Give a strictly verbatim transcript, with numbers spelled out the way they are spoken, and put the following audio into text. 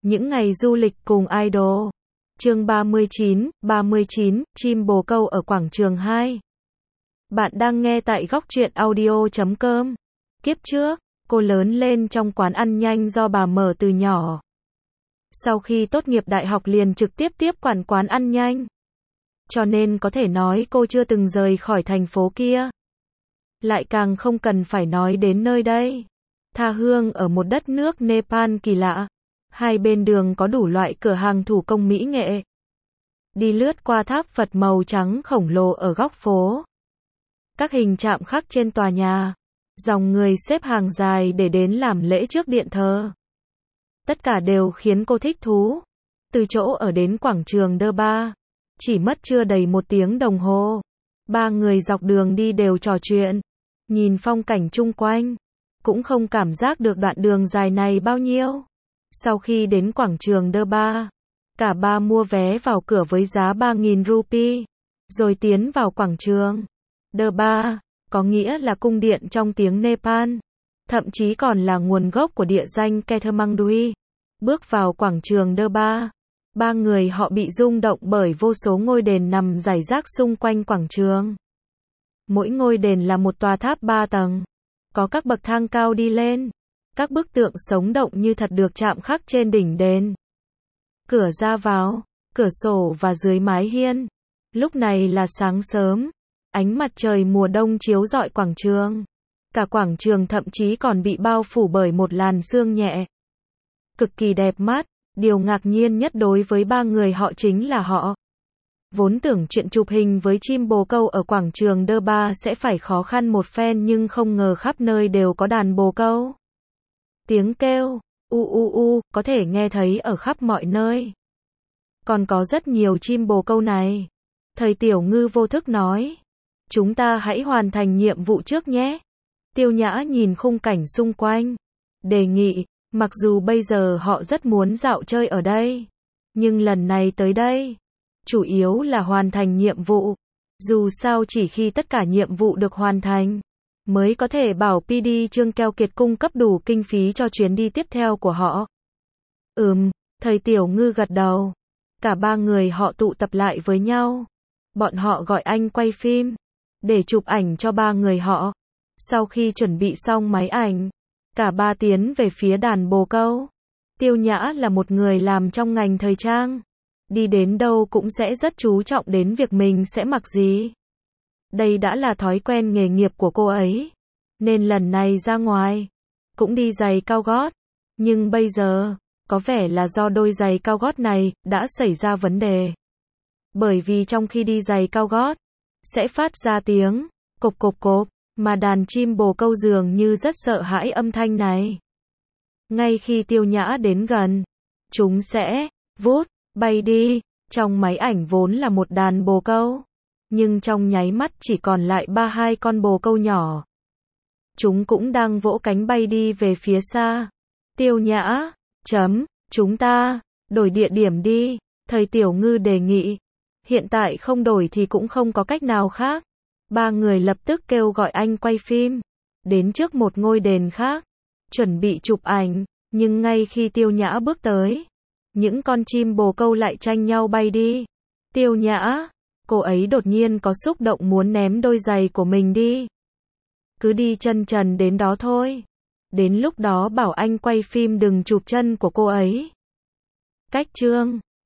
Những ngày du lịch cùng idol. Chương ba mươi chín, ba mươi chín, chim bồ câu ở quảng trường hai. Bạn đang nghe tại góc truyện audio chấm com. Kiếp trước, cô lớn lên trong quán ăn nhanh do bà mở từ nhỏ. Sau khi tốt nghiệp đại học liền trực tiếp tiếp quản quán ăn nhanh. Cho nên có thể nói cô chưa từng rời khỏi thành phố kia. Lại càng không cần phải nói đến nơi đây. Tha hương ở một đất nước Nepal kỳ lạ. Hai bên đường có đủ loại cửa hàng thủ công mỹ nghệ. Đi lướt qua tháp Phật màu trắng khổng lồ ở góc phố. Các hình chạm khắc trên tòa nhà. Dòng người xếp hàng dài để đến làm lễ trước điện thờ. Tất cả đều khiến cô thích thú. Từ chỗ ở đến quảng trường Durbar, chỉ mất chưa đầy một tiếng đồng hồ. Ba người dọc đường đi đều trò chuyện, nhìn phong cảnh chung quanh, cũng không cảm giác được đoạn đường dài này bao nhiêu. Sau khi đến quảng trường Durbar, cả ba mua vé vào cửa với giá ba nghìn rupee, rồi tiến vào quảng trường. Durbar, có nghĩa là cung điện trong tiếng Nepal, thậm chí còn là nguồn gốc của địa danh Kathmandu. Bước vào quảng trường Durbar, ba người họ bị rung động bởi vô số ngôi đền nằm rải rác xung quanh quảng trường. Mỗi ngôi đền là một tòa tháp ba tầng, có các bậc thang cao đi lên. Các bức tượng sống động như thật được chạm khắc trên đỉnh đền. Cửa ra vào, cửa sổ và dưới mái hiên. Lúc này là sáng sớm, ánh mặt trời mùa đông chiếu rọi quảng trường. Cả quảng trường thậm chí còn bị bao phủ bởi một làn sương nhẹ. Cực kỳ đẹp mắt, điều ngạc nhiên nhất đối với ba người họ chính là họ. Vốn tưởng chuyện chụp hình với chim bồ câu ở quảng trường Durbar sẽ phải khó khăn một phen nhưng không ngờ khắp nơi đều có đàn bồ câu. Tiếng kêu, u u u, có thể nghe thấy ở khắp mọi nơi. Còn có rất nhiều chim bồ câu này. Thầy Tiểu Ngư vô thức nói. Chúng ta hãy hoàn thành nhiệm vụ trước nhé. Tiêu Nhã nhìn khung cảnh xung quanh. Đề nghị, mặc dù bây giờ họ rất muốn dạo chơi ở đây. Nhưng lần này tới đây, chủ yếu là hoàn thành nhiệm vụ. Dù sao chỉ khi tất cả nhiệm vụ được hoàn thành, mới có thể bảo pê đê Trương Keo Kiệt cung cấp đủ kinh phí cho chuyến đi tiếp theo của họ. Ừm, thầy Tiểu Ngư gật đầu. Cả ba người họ tụ tập lại với nhau. Bọn họ gọi anh quay phim, để chụp ảnh cho ba người họ. Sau khi chuẩn bị xong máy ảnh, cả ba tiến về phía đàn bồ câu. Tiêu Nhã là một người làm trong ngành thời trang. Đi đến đâu cũng sẽ rất chú trọng đến việc mình sẽ mặc gì. Đây đã là thói quen nghề nghiệp của cô ấy. Nên lần này ra ngoài, cũng đi giày cao gót. Nhưng bây giờ, có vẻ là do đôi giày cao gót này đã xảy ra vấn đề. Bởi vì trong khi đi giày cao gót, sẽ phát ra tiếng cộp cộp cộp, mà đàn chim bồ câu dường như rất sợ hãi âm thanh này. Ngay khi Tiêu Nhã đến gần, chúng sẽ vút bay đi. Trong máy ảnh vốn là một đàn bồ câu, nhưng trong nháy mắt chỉ còn lại ba hai con bồ câu nhỏ. Chúng cũng đang vỗ cánh bay đi về phía xa. Tiêu Nhã, chấm, chúng ta đổi địa điểm đi, thầy Tiểu Ngư đề nghị. Hiện tại không đổi thì cũng không có cách nào khác. Ba người lập tức kêu gọi anh quay phim, đến trước một ngôi đền khác, chuẩn bị chụp ảnh, nhưng ngay khi Tiêu Nhã bước tới, những con chim bồ câu lại tranh nhau bay đi. Tiêu Nhã, cô ấy đột nhiên có xúc động muốn ném đôi giày của mình đi. Cứ đi chân trần đến đó thôi. Đến lúc đó bảo anh quay phim đừng chụp chân của cô ấy. Cách chương